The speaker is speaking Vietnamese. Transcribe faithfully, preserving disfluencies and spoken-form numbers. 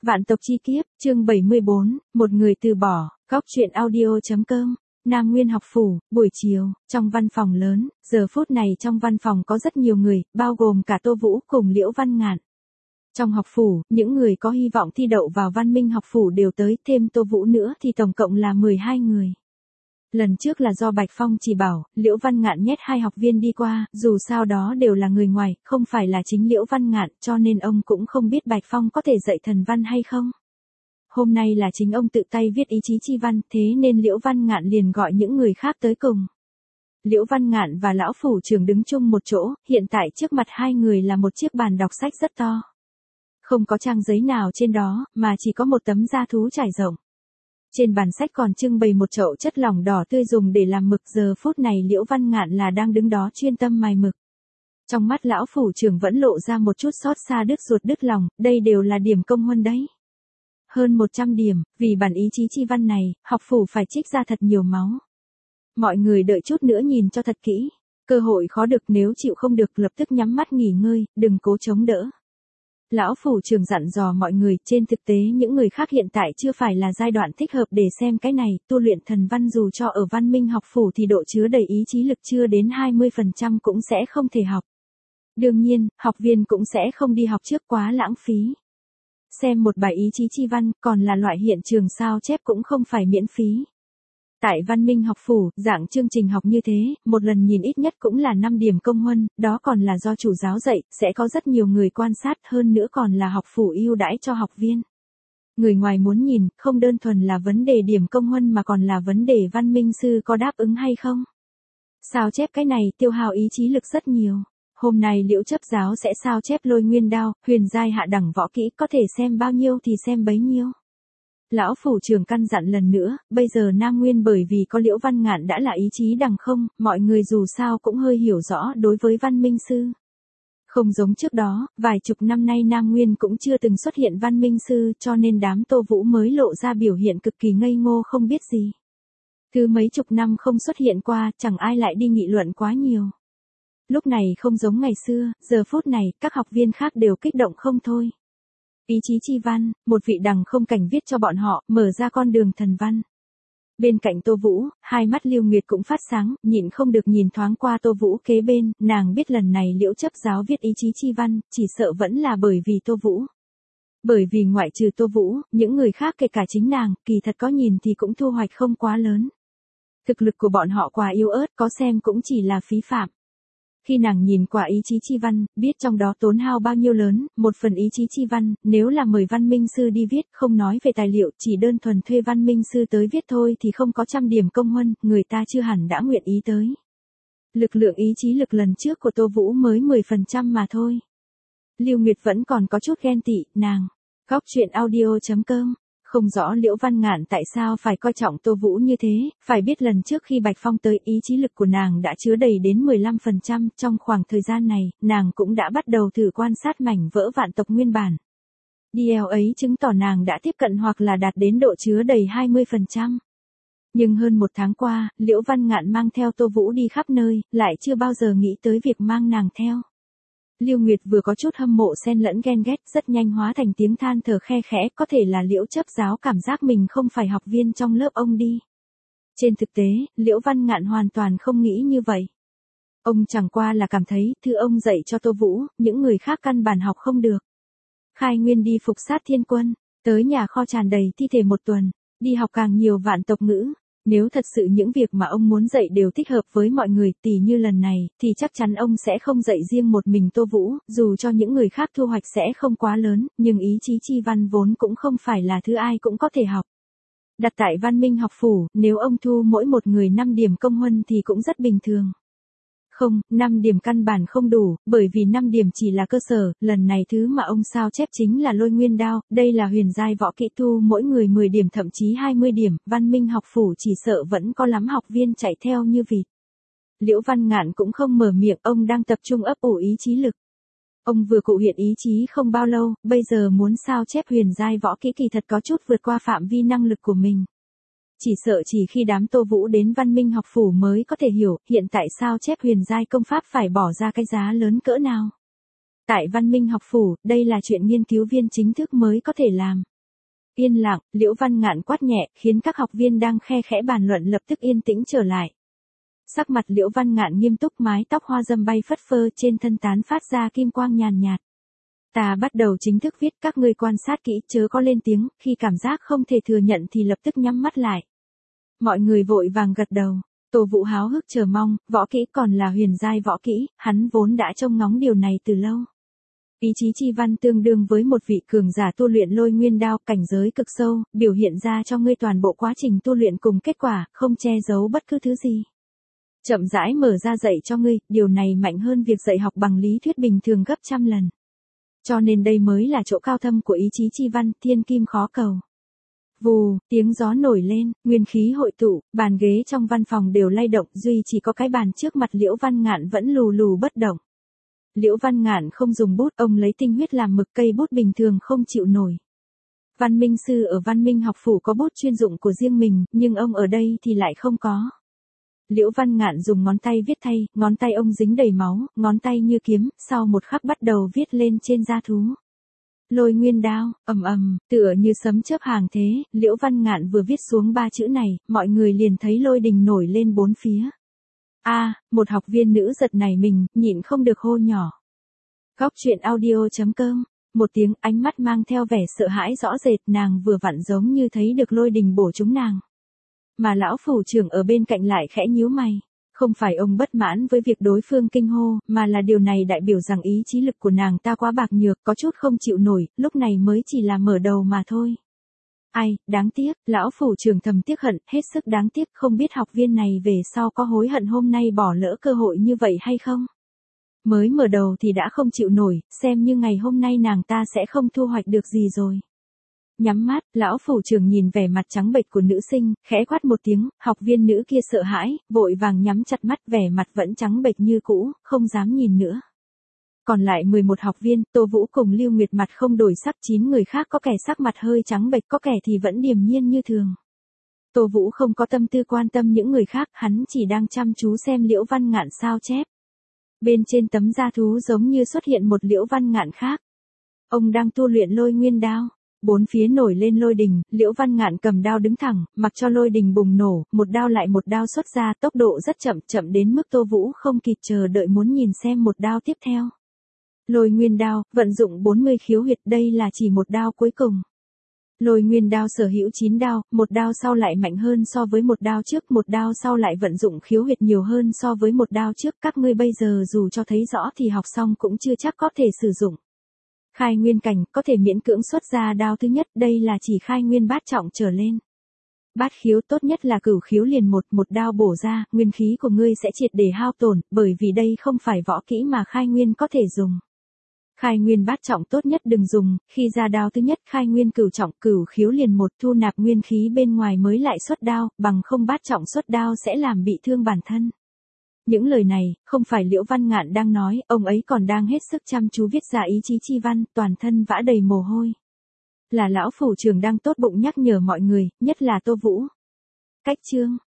Vạn tộc chi kiếp, chương bảy mươi bốn, một người từ bỏ, góc truyện audio.com. Nam Nguyên học phủ, buổi chiều, trong văn phòng lớn, giờ phút này trong văn phòng có rất nhiều người, bao gồm cả Tô Vũ cùng Liễu Văn Ngạn. Trong học phủ, những người có hy vọng thi đậu vào Văn Minh học phủ đều tới, thêm Tô Vũ nữa thì tổng cộng là mười hai người. Lần trước là do Bạch Phong chỉ bảo, Liễu Văn Ngạn nhét hai học viên đi qua, dù sao đó đều là người ngoài, không phải là chính Liễu Văn Ngạn, cho nên ông cũng không biết Bạch Phong có thể dạy thần văn hay không. Hôm nay là chính ông tự tay viết ý chí chi văn, thế nên Liễu Văn Ngạn liền gọi những người khác tới cùng. Liễu Văn Ngạn và lão phủ trưởng đứng chung một chỗ, hiện tại trước mặt hai người là một chiếc bàn đọc sách rất to. Không có trang giấy nào trên đó, mà chỉ có một tấm da thú trải rộng. Trên bàn sách còn trưng bày một chậu chất lỏng đỏ tươi dùng để làm mực, giờ phút này Liễu Văn Ngạn là đang đứng đó chuyên tâm mài mực. Trong mắt lão phủ trưởng vẫn lộ ra một chút xót xa đứt ruột đứt lòng, đây đều là điểm công huân đấy. Hơn một trăm điểm, vì bản ý chí chi văn này, học phủ phải trích ra thật nhiều máu. Mọi người đợi chút nữa nhìn cho thật kỹ, cơ hội khó được, nếu chịu không được lập tức nhắm mắt nghỉ ngơi, đừng cố chống đỡ. Lão phủ trưởng dặn dò mọi người, trên thực tế những người khác hiện tại chưa phải là giai đoạn thích hợp để xem cái này, tu luyện thần văn dù cho ở Văn Minh học phủ thì độ chứa đầy ý chí lực chưa đến hai mươi phần trăm cũng sẽ không thể học. Đương nhiên, học viên cũng sẽ không đi học trước, quá lãng phí. Xem một bài ý chí chi văn, còn là loại hiện trường sao chép cũng không phải miễn phí. Tại Văn Minh học phủ, dạng chương trình học như thế, một lần nhìn ít nhất cũng là năm điểm công huân, đó còn là do chủ giáo dạy, sẽ có rất nhiều người quan sát, hơn nữa còn là học phủ ưu đãi cho học viên. Người ngoài muốn nhìn, không đơn thuần là vấn đề điểm công huân mà còn là vấn đề Văn Minh sư có đáp ứng hay không. Sao chép cái này tiêu hao ý chí lực rất nhiều. Hôm nay Liễu chấp giáo sẽ sao chép Lôi Nguyên Đao, huyền giai hạ đẳng võ kỹ, có thể xem bao nhiêu thì xem bấy nhiêu. Lão phủ trưởng căn dặn lần nữa, bây giờ Nam Nguyên bởi vì có Liễu Văn Ngạn đã là ý chí đằng không, mọi người dù sao cũng hơi hiểu rõ đối với Văn Minh sư. Không giống trước đó, vài chục năm nay Nam Nguyên cũng chưa từng xuất hiện Văn Minh sư, cho nên đám Tô Vũ mới lộ ra biểu hiện cực kỳ ngây ngô không biết gì. Thứ mấy chục năm không xuất hiện qua, chẳng ai lại đi nghị luận quá nhiều. Lúc này không giống ngày xưa, giờ phút này, các học viên khác đều kích động không thôi. Ý chí chi văn, một vị đằng không cảnh viết cho bọn họ, mở ra con đường thần văn. Bên cạnh Tô Vũ, hai mắt Lưu Nguyệt cũng phát sáng, nhịn không được nhìn thoáng qua Tô Vũ kế bên, nàng biết lần này Liễu chấp giáo viết ý chí chi văn, chỉ sợ vẫn là bởi vì Tô Vũ. Bởi vì ngoại trừ Tô Vũ, những người khác kể cả chính nàng, kỳ thật có nhìn thì cũng thu hoạch không quá lớn. Thực lực của bọn họ quá yếu ớt, có xem cũng chỉ là phí phạm. Khi nàng nhìn qua ý chí chi văn, biết trong đó tốn hao bao nhiêu lớn, một phần ý chí chi văn, nếu là mời văn minh sư đi viết, không nói về tài liệu, chỉ đơn thuần thuê văn minh sư tới viết thôi thì không có trăm điểm công huân, người ta chưa hẳn đã nguyện ý tới. Lực lượng ý chí lực lần trước của Tô Vũ mới mười phần trăm mà thôi. Lưu Nguyệt vẫn còn có chút ghen tị, nàng. Góc truyện audio.com. Không rõ Liễu Văn Ngạn tại sao phải coi trọng Tô Vũ như thế, phải biết lần trước khi Bạch Phong tới ý chí lực của nàng đã chứa đầy đến mười lăm phần trăm, trong khoảng thời gian này, nàng cũng đã bắt đầu thử quan sát mảnh vỡ vạn tộc nguyên bản. đê lờ ấy chứng tỏ nàng đã tiếp cận hoặc là đạt đến độ chứa đầy hai mươi phần trăm. Nhưng hơn một tháng qua, Liễu Văn Ngạn mang theo Tô Vũ đi khắp nơi, lại chưa bao giờ nghĩ tới việc mang nàng theo. Lưu Nguyệt vừa có chút hâm mộ xen lẫn ghen ghét, rất nhanh hóa thành tiếng than thở khe khẽ, có thể là Liễu chấp giáo cảm giác mình không phải học viên trong lớp ông đi. Trên thực tế, Liễu Văn Ngạn hoàn toàn không nghĩ như vậy. Ông chẳng qua là cảm thấy, thư ông dạy cho Tô Vũ, những người khác căn bản học không được. Khai Nguyên đi phục sát thiên quân, tới nhà kho tràn đầy thi thể một tuần, đi học càng nhiều vạn tộc ngữ. Nếu thật sự những việc mà ông muốn dạy đều thích hợp với mọi người, tỉ như lần này, thì chắc chắn ông sẽ không dạy riêng một mình Tô Vũ, dù cho những người khác thu hoạch sẽ không quá lớn, nhưng ý chí chi văn vốn cũng không phải là thứ ai cũng có thể học. Đặt tại Văn Minh học phủ, nếu ông thu mỗi một người năm điểm công huân thì cũng rất bình thường. Không, năm điểm căn bản không đủ, bởi vì năm điểm chỉ là cơ sở, lần này thứ mà ông sao chép chính là Lôi Nguyên Đao, đây là huyền giai võ kỹ, tu mỗi người mười điểm thậm chí hai mươi điểm, Văn Minh học phủ chỉ sợ vẫn có lắm học viên chạy theo như vịt. Liễu Văn Ngạn cũng không mở miệng, ông đang tập trung ấp ủ ý chí lực. Ông vừa cụ hiện ý chí không bao lâu, bây giờ muốn sao chép huyền giai võ kỹ kỳ thật có chút vượt qua phạm vi năng lực của mình. Chỉ sợ chỉ khi đám Tô Vũ đến Văn Minh học phủ mới có thể hiểu, hiện tại sao chép huyền giai công pháp phải bỏ ra cái giá lớn cỡ nào. Tại Văn Minh học phủ, đây là chuyện nghiên cứu viên chính thức mới có thể làm. Yên lặng, Liễu Văn Ngạn quát nhẹ, khiến các học viên đang khe khẽ bàn luận lập tức yên tĩnh trở lại. Sắc mặt Liễu Văn Ngạn nghiêm túc, mái tóc hoa dâm bay phất phơ, trên thân tán phát ra kim quang nhàn nhạt. Ta bắt đầu chính thức viết, các ngươi quan sát kỹ, chớ có lên tiếng, khi cảm giác không thể thừa nhận thì lập tức nhắm mắt lại. Mọi người vội vàng gật đầu. Tô Vũ háo hức chờ mong, võ kỹ còn là huyền giai võ kỹ, hắn vốn đã trông ngóng điều này từ lâu. Ý chí chi văn tương đương với một vị cường giả tu luyện Lôi Nguyên Đao, cảnh giới cực sâu, biểu hiện ra cho ngươi toàn bộ quá trình tu luyện cùng kết quả, không che giấu bất cứ thứ gì. Chậm rãi mở ra dạy cho ngươi, điều này mạnh hơn việc dạy học bằng lý thuyết bình thường gấp trăm lần. Cho nên đây mới là chỗ cao thâm của ý chí chi văn, thiên kim khó cầu. Vù, tiếng gió nổi lên, nguyên khí hội tụ, bàn ghế trong văn phòng đều lay động, duy chỉ có cái bàn trước mặt Liễu Văn Ngạn vẫn lù lù bất động. Liễu Văn Ngạn không dùng bút, ông lấy tinh huyết làm mực, cây bút bình thường không chịu nổi. Văn Minh Sư ở Văn Minh học phủ có bút chuyên dụng của riêng mình, nhưng ông ở đây thì lại không có. Liễu Văn Ngạn dùng ngón tay viết thay, ngón tay ông dính đầy máu, ngón tay như kiếm, sau một khắc bắt đầu viết lên trên da thú. Lôi Nguyên Đao, ầm ầm, tựa như sấm chớp hàng thế, Liễu Văn Ngạn vừa viết xuống ba chữ này, mọi người liền thấy lôi đình nổi lên bốn phía. A, à, một học viên nữ giật nảy mình, nhịn không được hô nhỏ. Góc truyện audio chấm com, một tiếng, ánh mắt mang theo vẻ sợ hãi rõ rệt, nàng vừa vặn giống như thấy được lôi đình bổ trúng nàng. Mà lão phủ trưởng ở bên cạnh lại khẽ nhíu mày. Không phải ông bất mãn với việc đối phương kinh hô, mà là điều này đại biểu rằng ý chí lực của nàng ta quá bạc nhược, có chút không chịu nổi, lúc này mới chỉ là mở đầu mà thôi. Ai, đáng tiếc, lão phủ trưởng thầm tiếc hận, hết sức đáng tiếc, không biết học viên này về sau có hối hận hôm nay bỏ lỡ cơ hội như vậy hay không? Mới mở đầu thì đã không chịu nổi, xem như ngày hôm nay nàng ta sẽ không thu hoạch được gì rồi. Nhắm mắt, lão phủ trưởng nhìn vẻ mặt trắng bệch của nữ sinh, khẽ quát một tiếng, học viên nữ kia sợ hãi, vội vàng nhắm chặt mắt, vẻ mặt vẫn trắng bệch như cũ, không dám nhìn nữa. Còn lại mười một học viên, Tô Vũ cùng Lưu Nguyệt mặt không đổi sắc, chín người khác có kẻ sắc mặt hơi trắng bệch, có kẻ thì vẫn điềm nhiên như thường. Tô Vũ không có tâm tư quan tâm những người khác, hắn chỉ đang chăm chú xem Liễu Văn Ngạn sao chép. Bên trên tấm da thú giống như xuất hiện một Liễu Văn Ngạn khác. Ông đang tu luyện Lôi Nguyên Đao. Bốn phía nổi lên lôi đình, Liễu Văn Ngạn cầm đao đứng thẳng, mặc cho lôi đình bùng nổ, một đao lại một đao xuất ra, tốc độ rất chậm, chậm đến mức Tô Vũ không kịp chờ đợi muốn nhìn xem một đao tiếp theo. Lôi Nguyên Đao, vận dụng bốn mươi khiếu huyệt, đây là chỉ một đao cuối cùng. Lôi Nguyên Đao sở hữu chín đao, một đao sau lại mạnh hơn so với một đao trước, một đao sau lại vận dụng khiếu huyệt nhiều hơn so với một đao trước, các ngươi bây giờ dù cho thấy rõ thì học xong cũng chưa chắc có thể sử dụng. Khai nguyên cảnh, có thể miễn cưỡng xuất ra đao thứ nhất, đây là chỉ khai nguyên bát trọng trở lên. Bát khiếu tốt nhất là cửu khiếu liền một, một đao bổ ra, nguyên khí của ngươi sẽ triệt để hao tổn, bởi vì đây không phải võ kỹ mà khai nguyên có thể dùng. Khai nguyên bát trọng tốt nhất đừng dùng, khi ra đao thứ nhất khai nguyên cửu trọng, cửu khiếu liền một, thu nạp nguyên khí bên ngoài mới lại xuất đao, bằng không bát trọng xuất đao sẽ làm bị thương bản thân. Những lời này, không phải Liễu Văn Ngạn đang nói, ông ấy còn đang hết sức chăm chú viết ra ý chí chi văn, toàn thân vã đầy mồ hôi. Là lão phủ trưởng đang tốt bụng nhắc nhở mọi người, nhất là Tô Vũ. Cách chương.